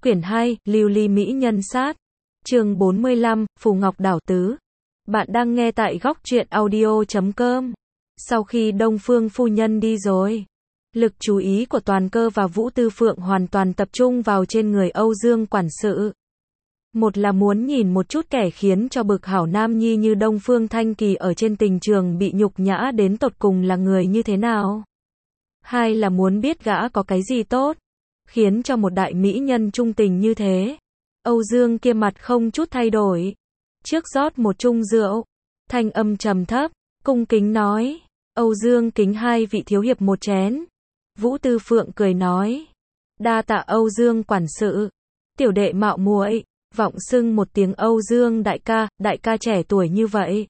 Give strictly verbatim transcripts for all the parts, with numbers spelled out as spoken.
Quyển hai, Lưu ly mỹ nhân sát. Chương bốn mươi lăm, Phù Ngọc Đảo Tứ. Bạn đang nghe tại góc truyện audio chấm com. Sau khi Đông Phương phu nhân đi rồi, lực chú ý của Toàn Cơ và Vũ Tư Phượng hoàn toàn tập trung vào trên người Âu Dương quản sự. Một là muốn nhìn một chút kẻ khiến cho bực hảo nam nhi như Đông Phương Thanh Kỳ ở trên tình trường bị nhục nhã đến tột cùng là người như thế nào. Hai là muốn biết gã có cái gì tốt, khiến cho một đại mỹ nhân trung tình như thế. Âu Dương kia mặt không chút thay đổi. Trước rót một chung rượu, thanh âm trầm thấp, cung kính nói, Âu Dương kính hai vị thiếu hiệp một chén. Vũ Tư Phượng cười nói, đa tạ Âu Dương quản sự, tiểu đệ mạo muội, vọng xưng một tiếng Âu Dương đại ca, đại ca trẻ tuổi như vậy,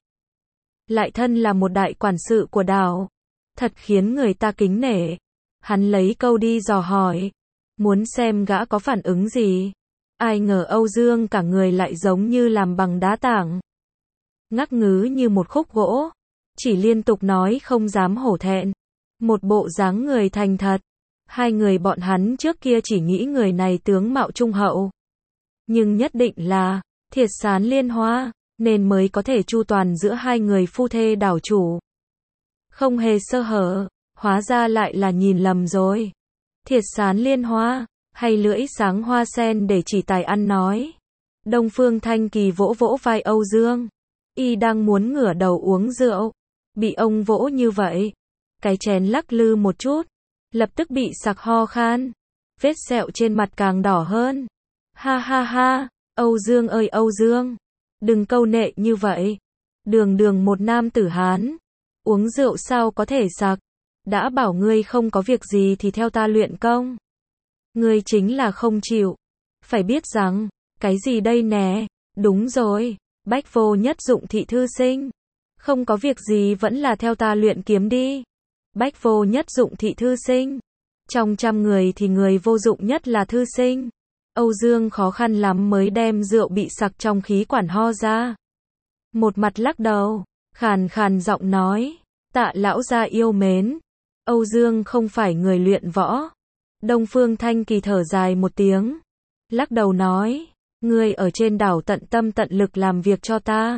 lại thân là một đại quản sự của đảo, thật khiến người ta kính nể. Hắn lấy câu đi dò hỏi, muốn xem gã có phản ứng gì. Ai ngờ Âu Dương cả người lại giống như làm bằng đá tảng, ngắc ngứ như một khúc gỗ, chỉ liên tục nói không dám hổ thẹn, một bộ dáng người thành thật. Hai người bọn hắn trước kia chỉ nghĩ người này tướng mạo trung hậu, nhưng nhất định là thiệt sán liên hoa, nên mới có thể chu toàn giữa hai người phu thê đảo chủ, không hề sơ hở. Hóa ra lại là nhìn lầm rồi. Thiệt sán liên hoa, hay lưỡi sáng hoa sen để chỉ tài ăn nói. Đông Phương Thanh Kỳ vỗ vỗ vai Âu Dương. Y đang muốn ngửa đầu uống rượu, bị ông vỗ như vậy, cái chén lắc lư một chút, lập tức bị sặc ho khan, vết sẹo trên mặt càng đỏ hơn. Ha ha ha, Âu Dương ơi Âu Dương, đừng câu nệ như vậy. Đường đường một nam tử Hán, uống rượu sao có thể sặc. Đã bảo ngươi không có việc gì thì theo ta luyện công. Ngươi chính là không chịu. Phải biết rằng, cái gì đây nè? Đúng rồi, bách vô nhất dụng thị thư sinh. Không có việc gì vẫn là theo ta luyện kiếm đi. Bách vô nhất dụng thị thư sinh. Trong trăm người thì người vô dụng nhất là thư sinh. Âu Dương khó khăn lắm mới đem rượu bị sặc trong khí quản ho ra. Một mặt lắc đầu, khàn khàn giọng nói, tạ lão gia yêu mến. Âu Dương không phải người luyện võ. Đông Phương Thanh Kỳ thở dài một tiếng, lắc đầu nói, ngươi ở trên đảo tận tâm tận lực làm việc cho ta.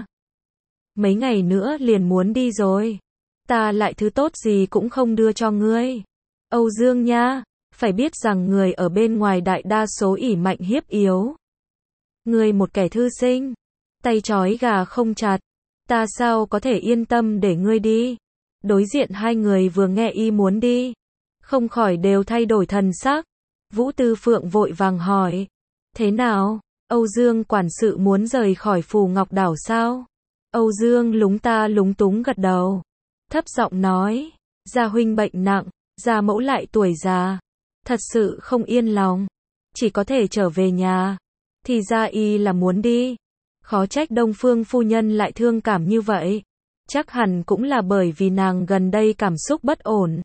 Mấy ngày nữa liền muốn đi rồi. Ta lại thứ tốt gì cũng không đưa cho ngươi. Âu Dương nha, phải biết rằng người ở bên ngoài đại đa số ỷ mạnh hiếp yếu. Ngươi một kẻ thư sinh, tay trói gà không chặt, ta sao có thể yên tâm để ngươi đi. Đối diện hai người vừa nghe y muốn đi, không khỏi đều thay đổi thần sắc. Vũ Tư Phượng vội vàng hỏi, thế nào, Âu Dương quản sự muốn rời khỏi Phù Ngọc Đảo sao? Âu Dương lúng ta lúng túng gật đầu, thấp giọng nói, gia huynh bệnh nặng, gia mẫu lại tuổi già, thật sự không yên lòng, chỉ có thể trở về nhà. Thì ra y là muốn đi, khó trách Đông Phương phu nhân lại thương cảm như vậy. Chắc hẳn cũng là bởi vì nàng gần đây cảm xúc bất ổn,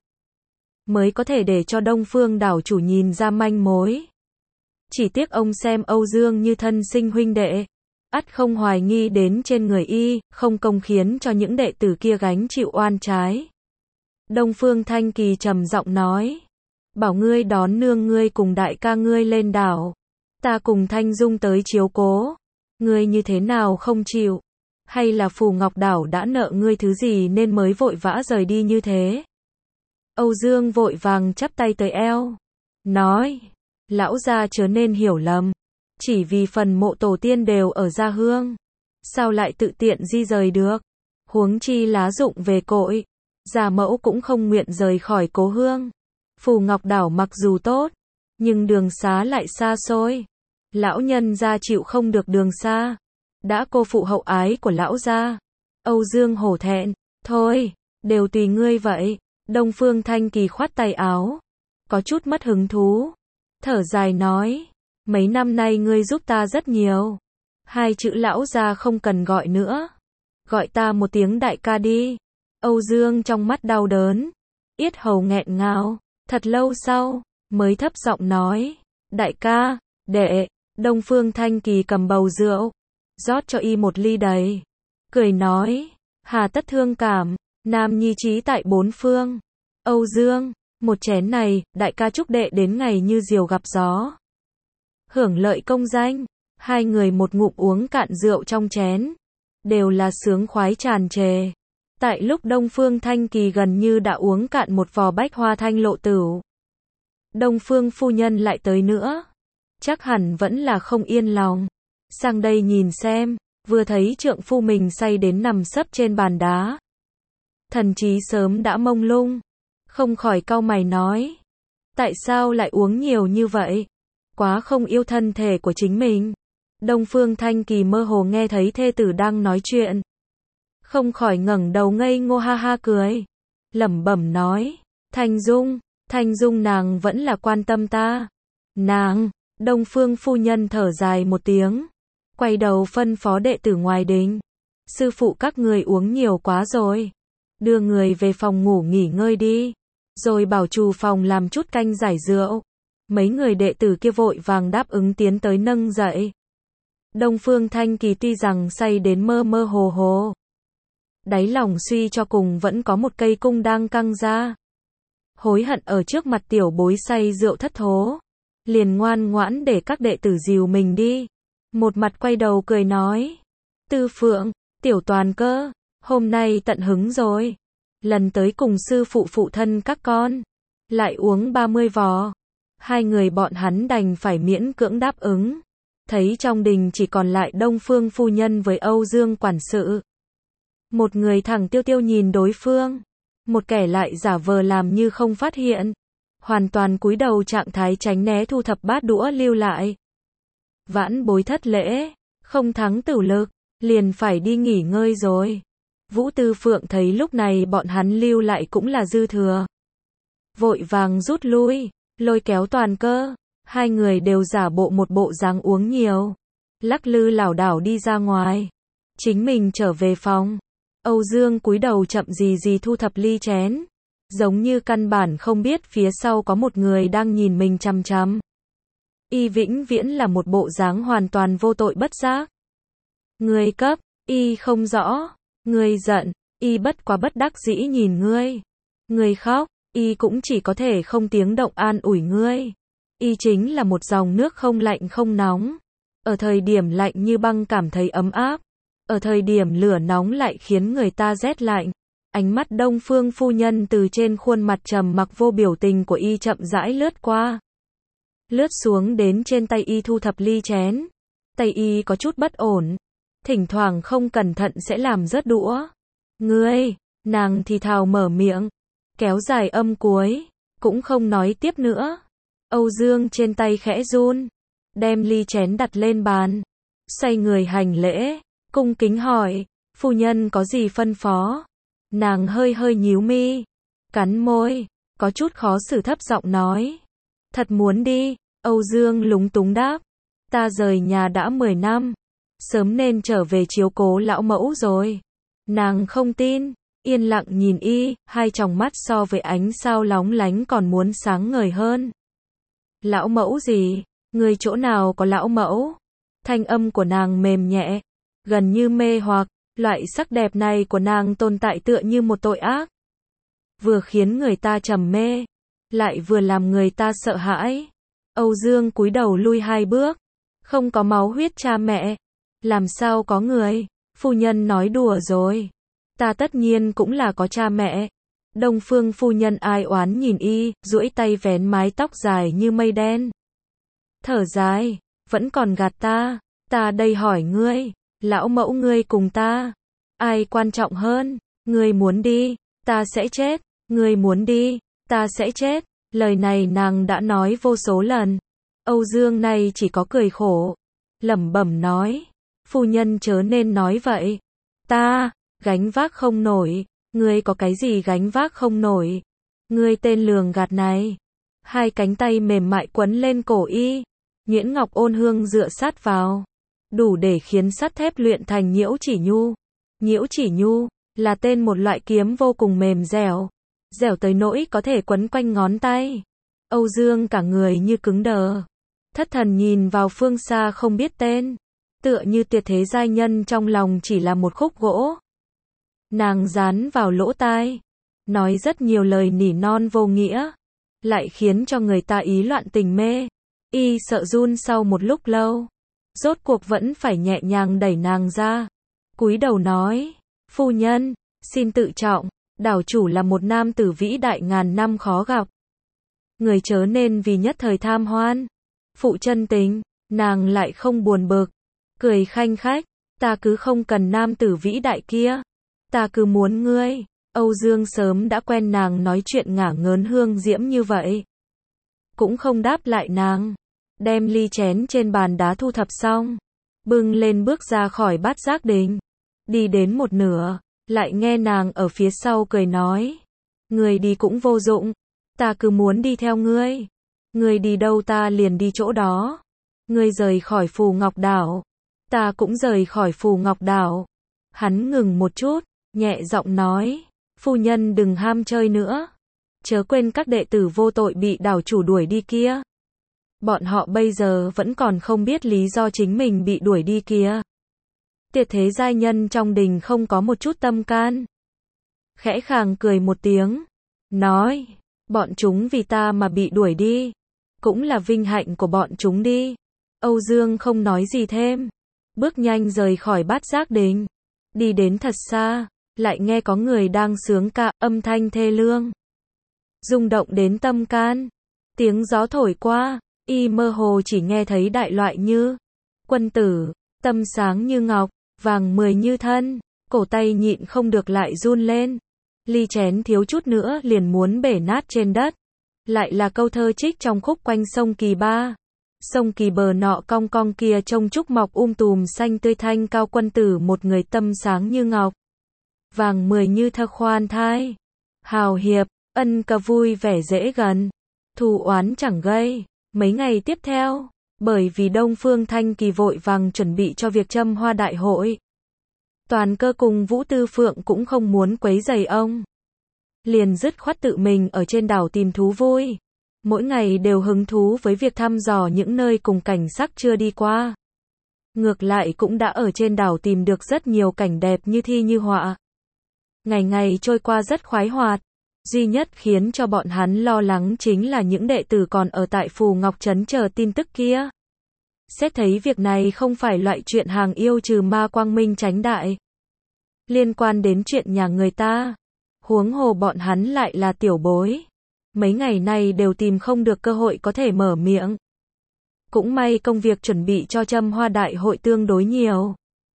mới có thể để cho Đông Phương đảo chủ nhìn ra manh mối. Chỉ tiếc ông xem Âu Dương như thân sinh huynh đệ, ắt không hoài nghi đến trên người y, không công khiến cho những đệ tử kia gánh chịu oan trái. Đông Phương Thanh Kỳ trầm giọng nói, bảo ngươi đón nương ngươi cùng đại ca ngươi lên đảo, ta cùng Thanh Dung tới chiếu cố, ngươi như thế nào không chịu? Hay là Phù Ngọc Đảo đã nợ ngươi thứ gì nên mới vội vã rời đi như thế? Âu Dương vội vàng chắp tay tới eo, nói, lão gia chớ nên hiểu lầm, chỉ vì phần mộ tổ tiên đều ở Gia Hương, sao lại tự tiện di rời được? Huống chi lá dụng về cội, gia mẫu cũng không nguyện rời khỏi cố hương. Phù Ngọc Đảo mặc dù tốt, nhưng đường xá lại xa xôi, lão nhân gia chịu không được đường xa, đã cô phụ hậu ái của lão gia. Âu Dương hổ thẹn, thôi, đều tùy ngươi vậy. Đông Phương Thanh Kỳ khoát tay áo, có chút mất hứng thú, thở dài nói, mấy năm nay ngươi giúp ta rất nhiều, hai chữ lão gia không cần gọi nữa, gọi ta một tiếng đại ca đi. Âu Dương trong mắt đau đớn, yết hầu nghẹn ngào, thật lâu sau, mới thấp giọng nói, đại ca, đệ. Đông Phương Thanh Kỳ cầm bầu rượu, rót cho y một ly đầy, cười nói, hà tất thương cảm, nam nhi trí tại bốn phương. Âu Dương, một chén này, đại ca chúc đệ đến ngày như diều gặp gió. hưởng lợi công danh. Hai người một ngụm uống cạn rượu trong chén, đều là sướng khoái tràn trề. Tại lúc Đông Phương Thanh Kỳ gần như đã uống cạn một vò bách hoa thanh lộ tửu, Đông Phương phu nhân lại tới nữa. Chắc hẳn vẫn là không yên lòng. Sang đây nhìn xem, vừa thấy trượng phu mình say đến nằm sấp trên bàn đá. Thần trí sớm đã mông lung, không khỏi cau mày nói. Tại sao lại uống nhiều như vậy? Quá không yêu thân thể của chính mình. Đông Phương Thanh Kỳ mơ hồ nghe thấy thê tử đang nói chuyện. Không khỏi ngẩng đầu ngây ngô ha ha cười. Lẩm bẩm nói. Thanh Dung, Thanh Dung nàng vẫn là quan tâm ta. Nàng, Đông Phương phu nhân thở dài một tiếng. Quay đầu phân phó đệ tử ngoài đình. Sư phụ các người uống nhiều quá rồi. Đưa người về phòng ngủ nghỉ ngơi đi. Rồi bảo trù phòng làm chút canh giải rượu. Mấy người đệ tử kia vội vàng đáp ứng tiến tới nâng dậy. Đông Phương Thanh Kỳ tuy rằng say đến mơ mơ hồ hồ, đáy lòng suy cho cùng vẫn có một cây cung đang căng ra. Hối hận ở trước mặt tiểu bối say rượu thất thố, liền ngoan ngoãn để các đệ tử dìu mình đi. Một mặt quay đầu cười nói. Tư Phượng, tiểu toàn cơ, hôm nay tận hứng rồi. Lần tới cùng sư phụ phụ thân các con, lại uống ba mươi vò. Hai người bọn hắn đành phải miễn cưỡng đáp ứng. Thấy trong đình chỉ còn lại Đông Phương phu nhân với Âu Dương quản sự. Một người thẳng tiêu tiêu nhìn đối phương, một kẻ lại giả vờ làm như không phát hiện, hoàn toàn cúi đầu trạng thái tránh né thu thập bát đũa lưu lại. Vãn bối thất lễ, không thắng tử lực, liền phải đi nghỉ ngơi rồi. Vũ Tư Phượng thấy lúc này bọn hắn lưu lại cũng là dư thừa, vội vàng rút lui, lôi kéo toàn cơ. Hai người đều giả bộ một bộ dáng uống nhiều, lắc lư lảo đảo đi ra ngoài. Chính mình trở về phòng. Âu Dương cúi đầu chậm gì gì thu thập ly chén, giống như căn bản không biết phía sau có một người đang nhìn mình chằm chằm. Y vĩnh viễn là một bộ dáng hoàn toàn vô tội bất giác. Ngươi cấp, Y không rõ. Ngươi giận, Y bất quá bất đắc dĩ nhìn ngươi. Ngươi khóc, Y cũng chỉ có thể không tiếng động an ủi ngươi. Y chính là một dòng nước không lạnh không nóng. Ở thời điểm lạnh như băng cảm thấy ấm áp. Ở thời điểm lửa nóng lại khiến người ta rét lạnh. Ánh mắt Đông Phương phu nhân từ trên khuôn mặt trầm mặc vô biểu tình của Y chậm rãi lướt qua. Lướt xuống đến trên tay Y thu thập ly chén. Tay Y có chút bất ổn. Thỉnh thoảng không cẩn thận sẽ làm rớt đũa. Ngươi, nàng thì thào mở miệng. Kéo dài âm cuối. Cũng không nói tiếp nữa. Âu Dương trên tay khẽ run, đem ly chén đặt lên bàn, xoay người hành lễ, cung kính hỏi, phu nhân có gì phân phó? Nàng hơi hơi nhíu mi, cắn môi, có chút khó xử thấp giọng nói, thật muốn đi. Âu Dương lúng túng đáp, ta rời nhà đã mười năm, sớm nên trở về chiếu cố lão mẫu rồi. Nàng không tin, yên lặng nhìn Y, hai tròng mắt so với ánh sao lóng lánh còn muốn sáng ngời hơn. Lão mẫu gì? Người chỗ nào có lão mẫu? Thanh âm của nàng mềm nhẹ, gần như mê hoặc, loại sắc đẹp này của nàng tồn tại tựa như một tội ác. Vừa khiến người ta trầm mê, lại vừa làm người ta sợ hãi. Âu Dương cúi đầu lui hai bước, không có máu huyết cha mẹ, làm sao có người? Phu nhân nói đùa rồi, ta tất nhiên cũng là có cha mẹ. Đông Phương phu nhân ai oán nhìn Y, duỗi tay vén mái tóc dài như mây đen. Thở dài, vẫn còn gạt ta, ta đây hỏi ngươi, lão mẫu ngươi cùng ta, ai quan trọng hơn? Ngươi muốn đi, ta sẽ chết, ngươi muốn đi, ta sẽ chết. Lời này nàng đã nói vô số lần. Âu Dương này chỉ có cười khổ, lẩm bẩm nói, phu nhân chớ nên nói vậy. Ta, gánh vác không nổi. Ngươi có cái gì gánh vác không nổi? Ngươi tên lường gạt này. Hai cánh tay mềm mại quấn lên cổ Y. Nhuyễn ngọc ôn hương dựa sát vào, đủ để khiến sắt thép luyện thành nhiễu chỉ nhu. Nhiễu chỉ nhu là tên một loại kiếm vô cùng mềm dẻo, dẻo tới nỗi có thể quấn quanh ngón tay. Âu Dương cả người như cứng đờ, thất thần nhìn vào phương xa không biết tên, tựa như tuyệt thế giai nhân trong lòng chỉ là một khúc gỗ. Nàng dán vào lỗ tai, nói rất nhiều lời nỉ non vô nghĩa, lại khiến cho người ta ý loạn tình mê. Y sợ run sau một lúc lâu. Rốt cuộc vẫn phải nhẹ nhàng đẩy nàng ra. Cúi đầu nói, phu nhân, xin tự trọng, đảo chủ là một nam tử vĩ đại ngàn năm khó gặp. Người chớ nên vì nhất thời tham hoan. Phụ chân tình, nàng lại không buồn bực. Cười khanh khách, ta cứ không cần nam tử vĩ đại kia. Ta cứ muốn ngươi. Âu Dương sớm đã quen nàng nói chuyện ngả ngớn hương diễm như vậy. Cũng không đáp lại nàng. Đem ly chén trên bàn đá thu thập xong. Bưng lên bước ra khỏi bát giác đình. Đi đến một nửa, lại nghe nàng ở phía sau cười nói. Ngươi đi cũng vô dụng. Ta cứ muốn đi theo ngươi. Ngươi đi đâu ta liền đi chỗ đó. Ngươi rời khỏi Phù Ngọc Đảo. Ta cũng rời khỏi Phù Ngọc Đảo. Hắn ngừng một chút, nhẹ giọng nói. Phu nhân đừng ham chơi nữa. Chớ quên các đệ tử vô tội bị đảo chủ đuổi đi kia. Bọn họ bây giờ vẫn còn không biết lý do chính mình bị đuổi đi kia. Tiệt thế giai nhân trong đình không có một chút tâm can. Khẽ khàng cười một tiếng. Nói, bọn chúng vì ta mà bị đuổi đi. Cũng là vinh hạnh của bọn chúng đi. Âu Dương không nói gì thêm. Bước nhanh rời khỏi bát giác đình. Đi đến thật xa. Lại nghe có người đang sướng ca, âm thanh thê lương. Rung động đến tâm can. Tiếng gió thổi qua. Y mơ hồ chỉ nghe thấy đại loại như. Quân tử, tâm sáng như ngọc, vàng mười như thân. Cổ tay nhịn không được lại run lên. Ly chén thiếu chút nữa liền muốn bể nát trên đất. Lại là câu thơ trích trong khúc quanh sông Kỳ Ba. Sông Kỳ bờ nọ cong cong kia trông trúc mọc um tùm xanh tươi thanh cao quân tử một người tâm sáng như ngọc. Vàng mười như thơ khoan thai. Hào hiệp, ân cờ vui vẻ dễ gần. Thù oán chẳng gây. Mấy ngày tiếp theo, bởi vì Đông Phương Thanh Kỳ vội vàng chuẩn bị cho việc châm hoa đại hội. Toàn Cơ cùng Vũ Tư Phượng cũng không muốn quấy rầy ông. Liền dứt khoát tự mình ở trên đảo tìm thú vui. Mỗi ngày đều hứng thú với việc thăm dò những nơi cùng cảnh sắc chưa đi qua. Ngược lại cũng đã ở trên đảo tìm được rất nhiều cảnh đẹp như thi như họa. Ngày ngày trôi qua rất khoái hoạt. Duy nhất khiến cho bọn hắn lo lắng chính là những đệ tử còn ở tại Phù Ngọc Trấn chờ tin tức kia. Xét thấy việc này không phải loại chuyện hàng yêu trừ ma quang minh tránh đại. Liên quan đến chuyện nhà người ta. Huống hồ bọn hắn lại là tiểu bối. Mấy ngày này đều tìm không được cơ hội có thể mở miệng. Cũng may công việc chuẩn bị cho châm hoa đại hội tương đối nhiều.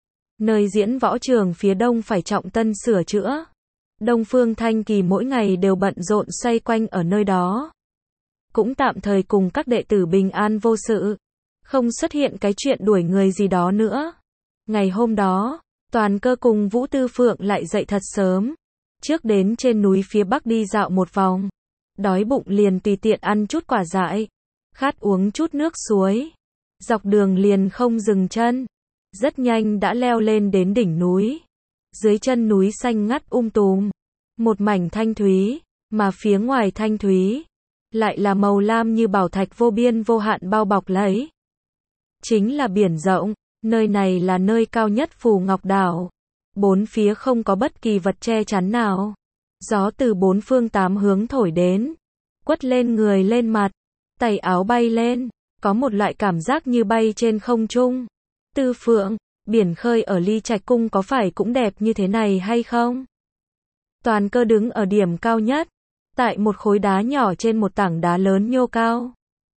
Nơi diễn võ trường phía đông phải trọng tân sửa chữa. Đông Phương Thanh Kỳ mỗi ngày đều bận rộn xoay quanh ở nơi đó. Cũng tạm thời cùng các đệ tử bình an vô sự. Không xuất hiện cái chuyện đuổi người gì đó nữa. Ngày hôm đó, Toàn Cơ cùng Vũ Tư Phượng lại dậy thật sớm. Trước đến trên núi phía bắc đi dạo một vòng. Đói bụng liền tùy tiện ăn chút quả dại. Khát uống chút nước suối. Dọc đường liền không dừng chân. Rất nhanh đã leo lên đến đỉnh núi. Dưới chân núi xanh ngắt um tùm. Một mảnh thanh thúy. Mà phía ngoài thanh thúy. Lại là màu lam như bảo thạch vô biên vô hạn bao bọc lấy. Chính là biển rộng. Nơi này là nơi cao nhất Phù Ngọc Đảo. Bốn phía không có bất kỳ vật che chắn nào. Gió từ bốn phương tám hướng thổi đến. Quất lên người lên mặt. Tay áo bay lên. Có một loại cảm giác như bay trên không trung. Tư Phượng, biển khơi ở Ly Trạch Cung có phải cũng đẹp như thế này hay không? Toàn Cơ đứng ở điểm cao nhất. Tại một khối đá nhỏ trên một tảng đá lớn nhô cao.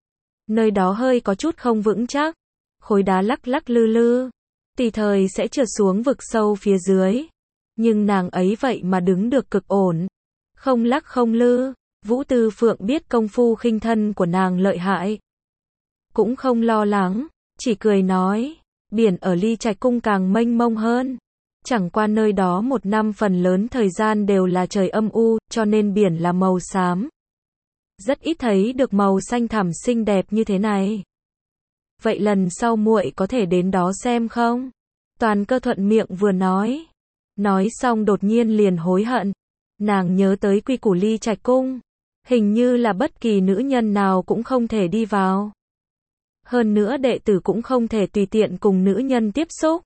Nơi đó hơi có chút không vững chắc. Khối đá lắc lắc lư lư. Tùy thời sẽ trượt xuống vực sâu phía dưới. Nhưng nàng ấy vậy mà đứng được cực ổn. Không lắc không lư. Vũ Tư Phượng biết công phu khinh thân của nàng lợi hại. Cũng không lo lắng. Chỉ cười nói. Biển ở Ly Trạch Cung càng mênh mông hơn. Chẳng qua nơi đó một năm phần lớn thời gian đều là trời âm u, cho nên biển là màu xám. Rất ít thấy được màu xanh thẳm xinh đẹp như thế này. Vậy lần sau muội có thể đến đó xem không? Toàn Cơ thuận miệng vừa nói. Nói xong đột nhiên liền hối hận. Nàng nhớ tới quy củ Ly Trạch Cung. Hình như là bất kỳ nữ nhân nào cũng không thể đi vào. Hơn nữa đệ tử cũng không thể tùy tiện cùng nữ nhân tiếp xúc.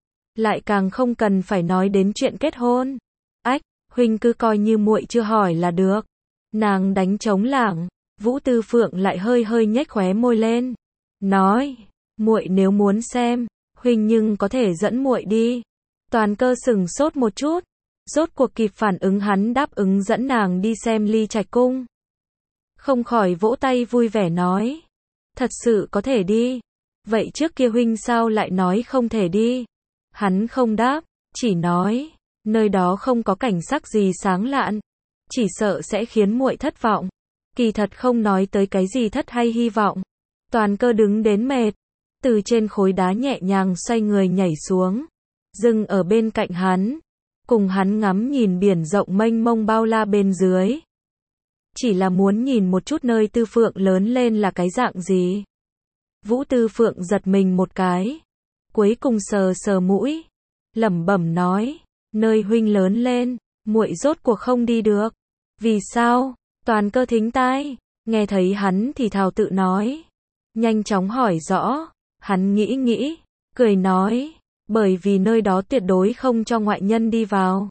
Lại càng không cần phải nói đến chuyện kết hôn. Ách, huynh cứ coi như muội chưa hỏi là được. Nàng đánh trống lảng. Vũ Tư Phượng lại hơi hơi nhếch khóe môi lên. nói, muội nếu muốn xem, huynh nhưng có thể dẫn muội đi. Toàn Cơ sừng sốt một chút, rốt cuộc kịp phản ứng hắn đáp ứng dẫn nàng đi xem Ly Trạch Cung. Không khỏi vỗ tay vui vẻ nói, thật sự có thể đi. Vậy trước kia huynh sao lại nói không thể đi? Hắn không đáp, chỉ nói, nơi đó không có cảnh sắc gì sáng lạn, chỉ sợ sẽ khiến muội thất vọng. Kỳ thật không nói tới cái gì thất hay hy vọng. Toàn Cơ đứng đến mệt, từ trên khối đá nhẹ nhàng xoay người nhảy xuống, dừng ở bên cạnh hắn, cùng hắn ngắm nhìn biển rộng mênh mông bao la bên dưới. Chỉ là muốn nhìn một chút nơi Tư Phượng lớn lên là cái dạng gì. Vũ Tư Phượng giật mình một cái, cuối cùng sờ sờ mũi, lẩm bẩm nói, nơi huynh lớn lên, muội rốt cuộc không đi được. Vì sao? Toàn Cơ thính tai, nghe thấy hắn thì thào tự nói, nhanh chóng hỏi rõ. Hắn nghĩ nghĩ, cười nói, bởi vì nơi đó tuyệt đối không cho ngoại nhân đi vào.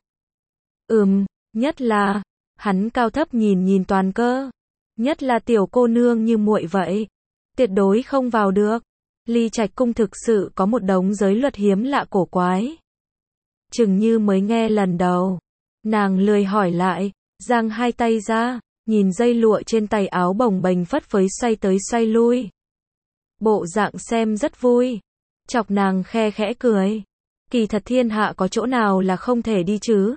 Ừm, nhất là, hắn cao thấp nhìn nhìn Toàn Cơ, nhất là tiểu cô nương như muội vậy, tuyệt đối không vào được. Ly Trạch Cung thực sự có một đống giới luật hiếm lạ cổ quái. Chừng như mới nghe lần đầu, nàng lười hỏi lại, giang hai tay ra, nhìn dây lụa trên tay áo bồng bềnh phất phới xoay tới xoay lui. Bộ dạng xem rất vui, chọc nàng khe khẽ cười. Kỳ thật thiên hạ có chỗ nào là không thể đi chứ?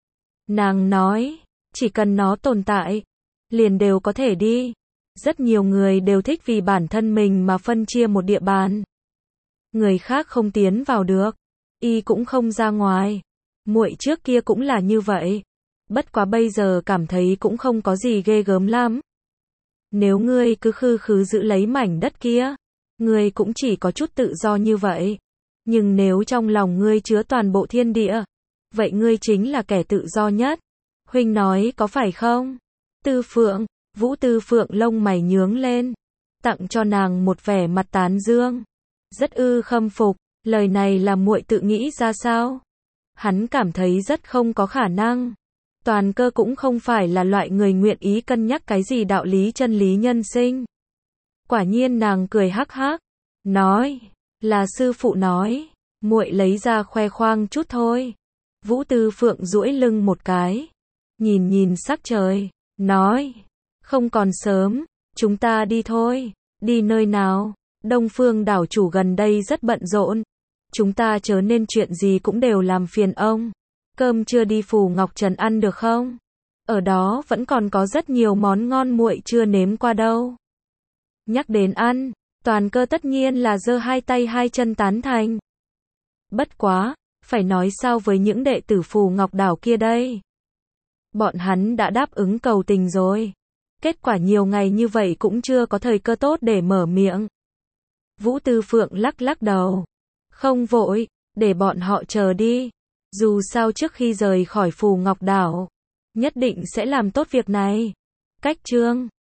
Nàng nói, chỉ cần nó tồn tại, liền đều có thể đi. Rất nhiều người đều thích vì bản thân mình mà phân chia một địa bàn. Người khác không tiến vào được, y cũng không ra ngoài. Muội trước kia cũng là như vậy. Bất quá bây giờ cảm thấy cũng không có gì ghê gớm lắm. Nếu ngươi cứ khư khứ giữ lấy mảnh đất kia, ngươi cũng chỉ có chút tự do như vậy. Nhưng nếu trong lòng ngươi chứa toàn bộ thiên địa, vậy ngươi chính là kẻ tự do nhất. Huynh nói có phải không? Tư Phượng, Vũ Tư Phượng lông mày nhướng lên, tặng cho nàng một vẻ mặt tán dương. Rất ư khâm phục, lời này là muội tự nghĩ ra sao? Hắn cảm thấy rất không có khả năng. Toàn Cơ cũng không phải là loại người nguyện ý cân nhắc cái gì đạo lý chân lý nhân sinh. Quả nhiên nàng cười hắc hắc, nói, là sư phụ nói, muội lấy ra khoe khoang chút thôi. Vũ Tư Phượng duỗi lưng một cái, nhìn nhìn sắc trời, nói, không còn sớm, chúng ta đi thôi. Đi nơi nào? Đông Phương đảo chủ gần đây rất bận rộn, chúng ta chớ nên chuyện gì cũng đều làm phiền ông. Cơm trưa đi Phù Ngọc Trần ăn được không? Ở đó vẫn còn có rất nhiều món ngon muội chưa nếm qua đâu. Nhắc đến ăn, Toàn Cơ tất nhiên là giơ hai tay hai chân tán thành. Bất quá, phải nói sao với những đệ tử Phù Ngọc đảo kia đây? Bọn hắn đã đáp ứng cầu tình rồi. Kết quả nhiều ngày như vậy cũng chưa có thời cơ tốt để mở miệng. Vũ Tư Phượng lắc lắc đầu. Không vội, để bọn họ chờ đi. Dù sao trước khi rời khỏi Phù Ngọc đảo, nhất định sẽ làm tốt việc này. Cách chương